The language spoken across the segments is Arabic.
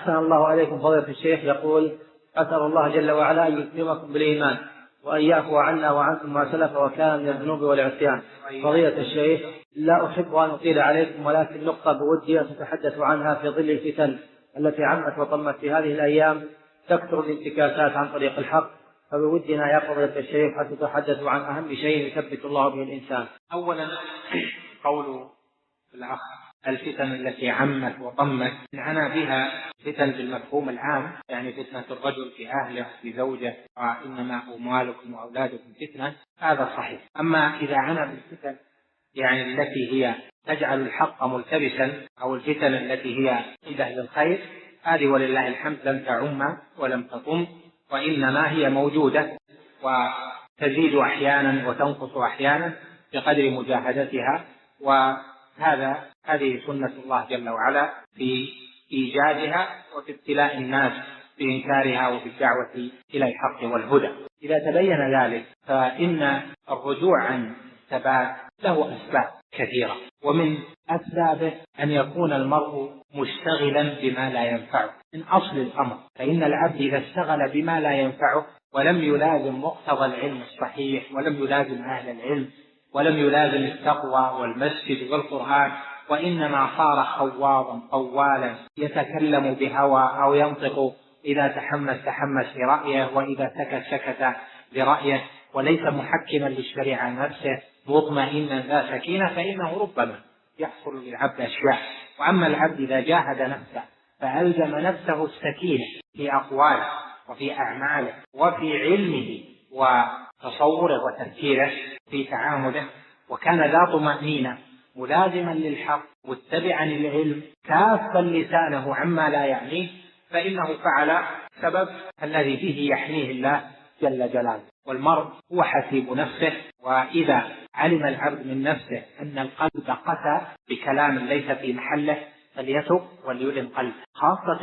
أحسن الله عليكم فضيلة الشيخ. يقول: أسأل الله جل وعلا أن يكرمكم بالإيمان وأن يعفو عنا وعنكم ما سلف وكان من الذنوب والعصيان. فضيلة الشيخ، لا أحب أن أطيل عليكم، ولكن نقطة بودي أن تتحدث عنها في ظل الفتن التي عمت وطمت في هذه الأيام، تكثر الانتكاسات عن طريق الحق، فبودنا يا فضيلة الشيخ أن تتحدثوا عن أهم شيء يثبت الله به الإنسان. أولا قول الأخ الفتن التي عمت وطمت عنى بها فتن بالمفهوم العام، يعني فتنة الرجل في أهله في زوجه، وإنما أموالكم وأولادكم فتنة، هذا صحيح. أما إذا عنى بالفتن يعني التي هي تجعل الحق ملتبسا، أو الفتن التي هي عدة للخير، هذه ولله الحمد لم تعم ولم تطم، وإنما هي موجودة وتزيد أحيانا وتنقص أحيانا بقدر مجاهدتها، هذه سنة الله جل وعلا في إيجادها وفي ابتلاء الناس بإنكارها وفي الدعوة إلى الحق والهدى. إذا تبين ذلك فإن الرجوع عن الثبات له أسباب كثيرة، ومن أسبابه أن يكون المرء مشتغلا بما لا ينفعه من أصل الأمر. فإن العبد إذا اشتغل بما لا ينفعه ولم يلازم مقتضى العلم الصحيح، ولم يلازم أهل العلم، ولم يلازم التقوى والمسجد والقرآن، وإنما صار خواضا قوالا يتكلم بهوى، أو ينطق إذا تحمس لرأيه، وإذا سكت لرأيه، وليس محكما للشريعة نفسه مطمئنا ذا سكينة، فإنه ربما يحصل للعبد أشياء. وأما العبد إذا جاهد نفسه فألزم نفسه السكينة في أقواله وفي أعماله وفي علمه وتصوره وتفكيره في تعامله، وكان ذا طمأنينة ملازما للحق متبعا للعلم كافا لسانه عما لا يعنيه، فإنه فعل سبب الذي به يحميه الله جل جلاله. والمرء هو حسيب نفسه، وإذا علم العبد من نفسه أن القلب قسى بكلام ليس في محله فليتب وليلم قلبه، خاصة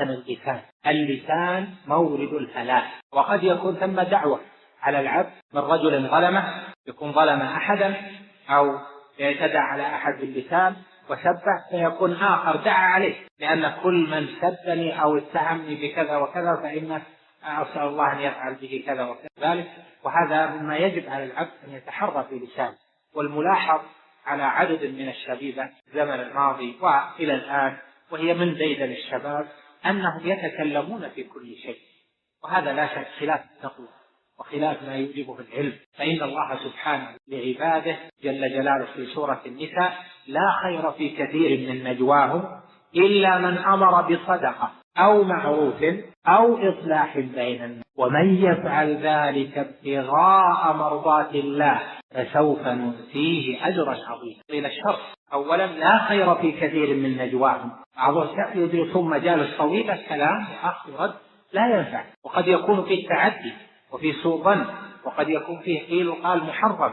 اللسان مورد الهلاك. وقد يكون ثم دعوة على العبد من رجل ظلمه، يكون ظلم أحدا أو يعتدى على أحد باللسان وسبه، فيكون آخر دعا عليه، لأن كل من سبني أو اتهمني بكذا وكذا فإن أسأل الله أن يفعل به كذا وكذا ذلك. وهذا مما يجب على العبد أن يتحرى في لسانه. والملاحظ على عدد من الشبيبة الزمن الماضي وإلى الآن، وهي من ديدن الشباب، أنهم يتكلمون في كل شيء، وهذا لا شك خلاف التقوى وخلاف ما يوجبه العلم. فإن الله سبحانه لعباده جل جلاله في سورة النساء: لا خير في كثير من نجواهم إلا من أمر بصدقة أو معروف أو إصلاح بين الناس ومن يفعل ذلك ابتغاء مرضات الله فسوف نؤتيه أجرا عظيما. إلى الشرط أولا: لا خير في كثير من نجواهم. بعضهم يدرسون مجالس طويلة كلام وأخذ رد لا ينفع، وقد يكون فيه تعدي وفي سوء ظن، وقد يكون فيه قيل وقال محرم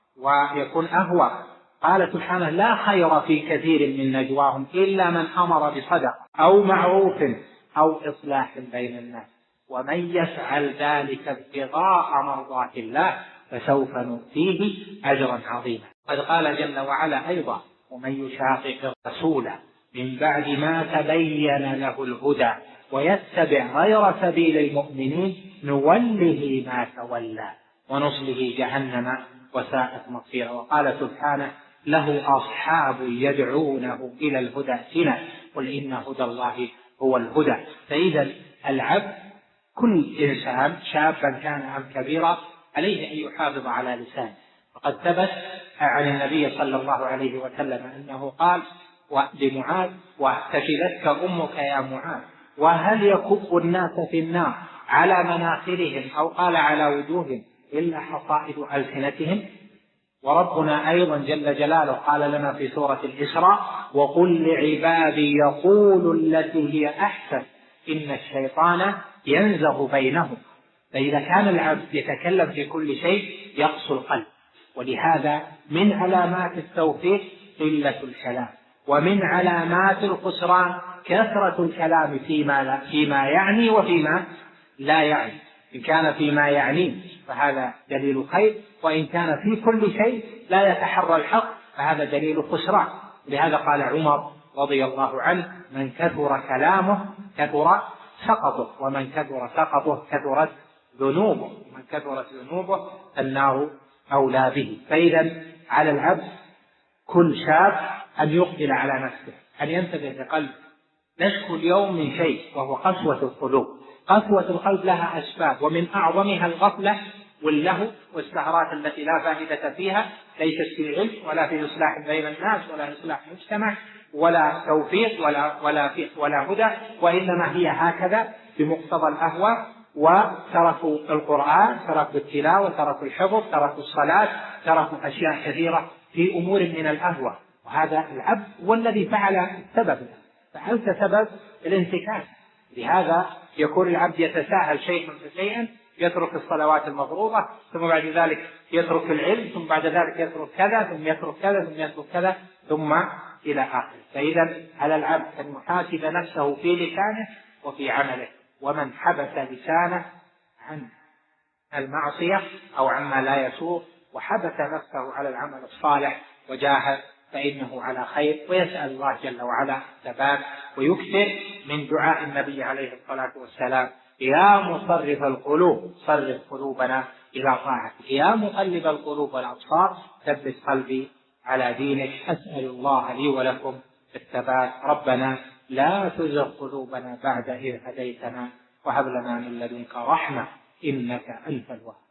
ويكون أهوى. قال سبحانه: لا خير في كثير من نجواهم إلا من أمر بصدقة أو معروف أو إصلاح بين الناس ومن يفعل ذلك ابتغاء مرضات الله فسوف نؤتيه أجرا عظيما. قد قال جل وعلا أيضا: ومن يشاقق الرسول من بعد ما تبين له الهدى ويتبع غير سبيل المؤمنين نوله ما تولى ونصله جهنم وساءت مصيرا. وقال سبحانه: له أصحاب يدعونه إلى الهدى ائتنا قل إن هدى الله هو الهدى. فإذا العبد كل إنسان شابا كان أم كبيرا عليه أن يحافظ على لسانه. وقد ثبت عن النبي صلى الله عليه وسلم أنه قال لمعاذ: واتخذتك أمك يا معاذ، وهل يكب الناس في النار على مناخرهم أو قال على وجوههم إلا حصائد ألسنتهم؟ وربنا أيضا جل جلاله قال لنا في سورة الإسراء: وقل لعبادي يقولوا التي هي أحسن إن الشيطان ينزغ بينهم. فإذا كان العبد يتكلم في كل شيء يقسو القلب. ولهذا من علامات التوفيق قلة الكلام، ومن علامات الخسران كثرة الكلام فيما يعني وفيما لا يعني. إن كان فيما يعني فهذا دليل خير، وإن كان في كل شيء لا يتحرى الحق فهذا دليل خسران. لهذا قال عمر رضي الله عنه: من كثر كلامه كثر سقطه، ومن كثر سقطه كثرت ذنوبه، ومن كثرت ذنوبه النار أولى به. فإذا على العبد كل شاب أن يقبل على نفسه، أن ينتبه لقلبه. نشكو اليوم من شيء وهو قسوة القلوب. قسوة القلب لها أسباب، ومن أعظمها الغفلة واللهو والسهرات التي لا فائدة فيها، ليست في علم ولا في إصلاح بين الناس ولا إصلاح مجتمع ولا توفيق ولا هدى، وإنما هي هكذا بمقتضى الأهواء. وتركوا القرآن، تركوا التلاوة، تركوا الحفظ، تركوا الصلاة، تركوا أشياء كثيرة في أمور من الأهواء. وهذا العبد هو الذي فعل فعلت سبب الانتكاس. لهذا يكون العبد يتساهل شيئا، يترك الصلوات المفروضة، ثم بعد ذلك يترك العلم، ثم بعد ذلك يترك كذا، ثم يترك كذا، ثم يترك كذا، ثم إلى آخره. فإذا على العبد أن يحاسب نفسه في لسانه وفي عمله. ومن حبس لسانه عن المعصية أو عما لا يسوء وحبس نفسه على العمل الصالح وجاهد فإنه على خير، ويسأل الله جل وعلا الثبات، ويكثر من دعاء النبي عليه الصلاة والسلام: يا مصرف القلوب صرف قلوبنا إلى طاعتك، يا مقلب القلوب والأبصار ثبت قلبي على دينك. أسأل الله لي ولكم الثبات. ربنا لا تزغ قلوبنا بعد إذ هديتنا، وهب لنا من لدنك رحمة إنك أنت الوهاب.